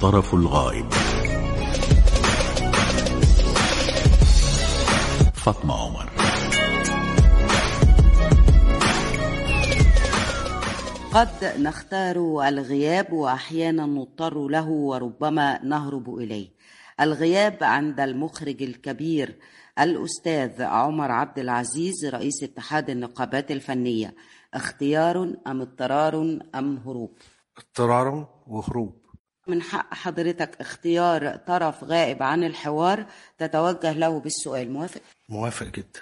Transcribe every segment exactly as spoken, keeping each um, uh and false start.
الطرف الغائب. فاطمة عمر. قد نختار الغياب وأحيانا نضطر له وربما نهرب إليه. الغياب عند المخرج الكبير الأستاذ عمر عبد العزيز رئيس اتحاد النقابات الفنية، اختيار أم اضطرار أم هروب؟ اضطرار وهروب. من حق حضرتك اختيار طرف غائب عن الحوار تتوجه له بالسؤال. موافق؟ موافق جدا.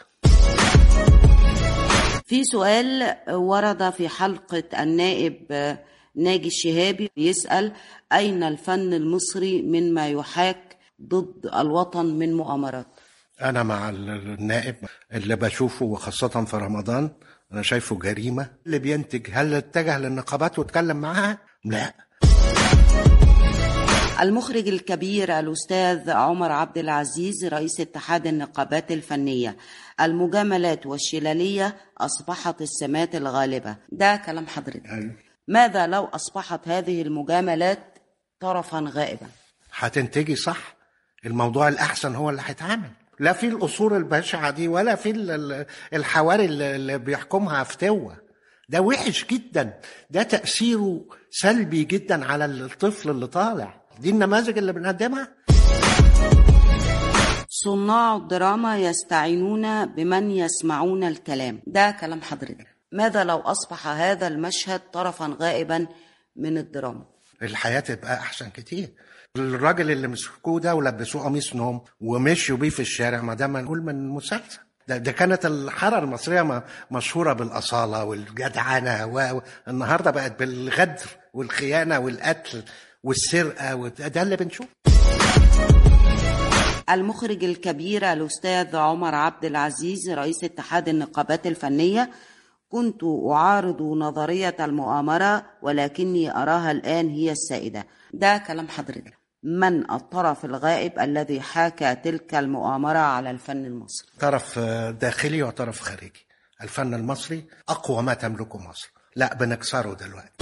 في سؤال ورد في حلقة النائب ناجي الشهابي يسأل: أين الفن المصري مما يحاك ضد الوطن من مؤامرات؟ أنا مع النائب اللي بشوفه وخاصة في رمضان، أنا شايفه جريمة. اللي بينتج هل اتجه للنقابات واتكلم معها؟ لا. المخرج الكبير الأستاذ عمر عبد العزيز رئيس اتحاد النقابات الفنية، المجاملات والشلالية أصبحت السمات الغالبة، ده كلام حضرتك. أيوة. ماذا لو أصبحت هذه المجاملات طرفا غائبا؟ هتنتجي صح، الموضوع الأحسن هو اللي هيتعمل. لا في الأصول البشعة دي ولا في الحواري اللي بيحكمها فتوة. ده وحش جدا، ده تأثيره سلبي جدا على الطفل اللي طالع. دي النماذج اللي بنقدمها. صناع الدراما يستعينون بمن يسمعون الكلام، ده كلام حضرتك. ماذا لو أصبح هذا المشهد طرفا غائبا من الدراما؟ الحياة تبقى أحسن كتير. الراجل اللي مسكوه ده ولبسوه قميص نوم ومشوا بيه في الشارع، ما ده ما نقول من مسلسل. ده, ده كانت الحارة المصرية مشهورة بالأصالة والجدعنة، والنهاردة بقت بالغدر والخيانة والقتل والسرقة، وده اللي بنشوف. المخرج الكبير الأستاذ عمر عبد العزيز رئيس اتحاد النقابات الفنية: كنت أعارض نظرية المؤامرة ولكني أراها الآن هي السائدة، ده كلام حضرتك. من الطرف الغائب الذي حاكى تلك المؤامرة على الفن المصري؟ طرف داخلي وطرف خارجي. الفن المصري أقوى ما تملكه مصر، لا بنكسره دلوقتي.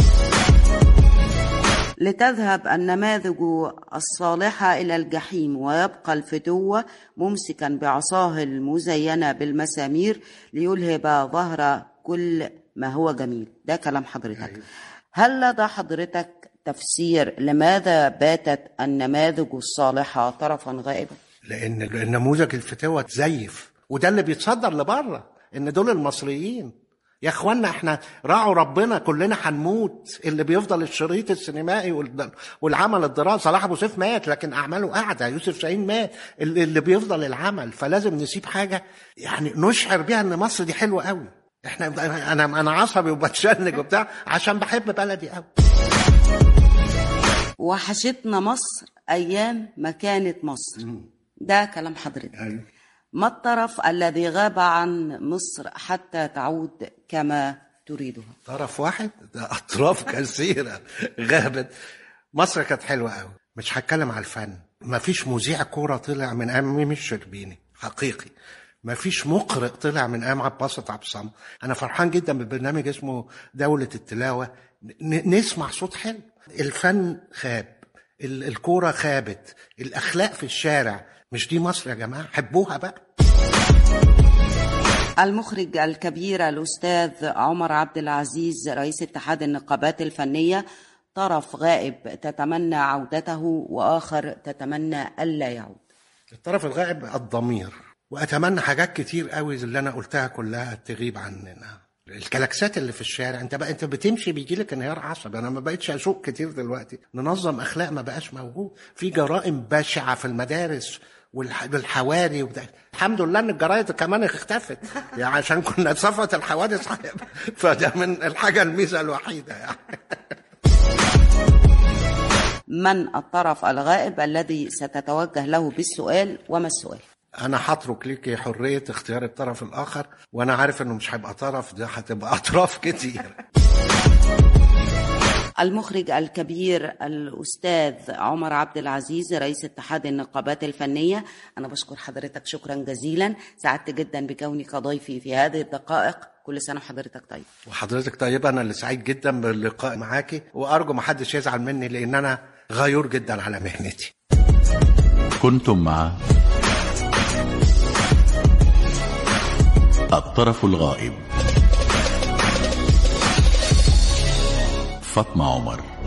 لتذهب النماذج الصالحة إلى الجحيم ويبقى الفتوة ممسكا بعصاه المزينة بالمسامير ليلهب ظهر كل ما هو جميل، ده كلام حضرتك. هل لدى حضرتك تفسير لماذا باتت النماذج الصالحة طرفا غائبا؟ لأن النموذج الفتوة تزيف، وده اللي بيتصدر لبره، إن دول المصريين. يا اخوانا احنا راعوا ربنا، كلنا هنموت. اللي بيفضل الشريط السينمائي والعمل الدراسي. صلاح ابو سيف مات لكن اعماله قاعده، يوسف شاهين مات، اللي بيفضل العمل. فلازم نسيب حاجه يعني نشعر بيها ان مصر دي حلوه قوي. احنا انا انا عصبي وبتشنج وبتاع عشان بحب بلدي قوي. وحشتنا مصر ايام ما كانت مصر، ده كلام حضرتك. ما الطرف الذي غاب عن مصر حتى تعود كما تريدها؟ طرف واحد؟ ده أطراف كثيرة غابت. مصر كانت حلوة قوي. مش هتكلم على الفن. ما فيش مذيع كورة طلع من أيام ميمي الشربيني حقيقي. ما فيش مقرئ طلع من أيام عباسة عبد الصمد. أنا فرحان جدا ببرنامج اسمه دولة التلاوة، نسمع صوت حلو. الفن خاب، الكورة خابت، الأخلاق في الشارع. مش دي مصر يا جماعة؟ حبوها بقى. المخرج الكبير الأستاذ عمر عبد العزيز رئيس اتحاد النقابات الفنية: طرف غائب تتمنى عودته وآخر تتمنى ألا يعود. الطرف الغائب الضمير، وأتمنى حاجات كتير قوي اللي أنا قلتها كلها تغيب عننا. الكلاكسات اللي في الشارع، انت بقى انت بتمشي بيجيلك انهيار عصبي. انا ما بقتش اسوق كتير دلوقتي. ننظم اخلاق ما بقاش موجود. في جرائم بشعه في المدارس والحوادث وبتاع. الحمد لله ان الجرايد كمان اختفت يعني عشان كنا صفت الحوادث فده من الحاجه الميزه الوحيده يعني. من الطرف الغائب الذي ستتوجه له بالسؤال وما السؤال؟ أنا هترك ليكي حرية اختيار الطرف الآخر، وأنا عارف إنه مش هيبقى طرف، ده هتبقى أطراف كتير. المخرج الكبير الأستاذ عمر عبد العزيز رئيس اتحاد النقابات الفنية، أنا بشكر حضرتك شكرا جزيلا. سعدت جدا بكونك ضيفي في هذه الدقائق. كل سنة وحضرتك طيب. وحضرتك طيبة. أنا اللي سعيد جدا باللقاء معاكي، وأرجو ما حدش يزعل مني لأن أنا غيور جدا على مهنتي. كنتم مع الطرف الغائب، فاطمة عمر.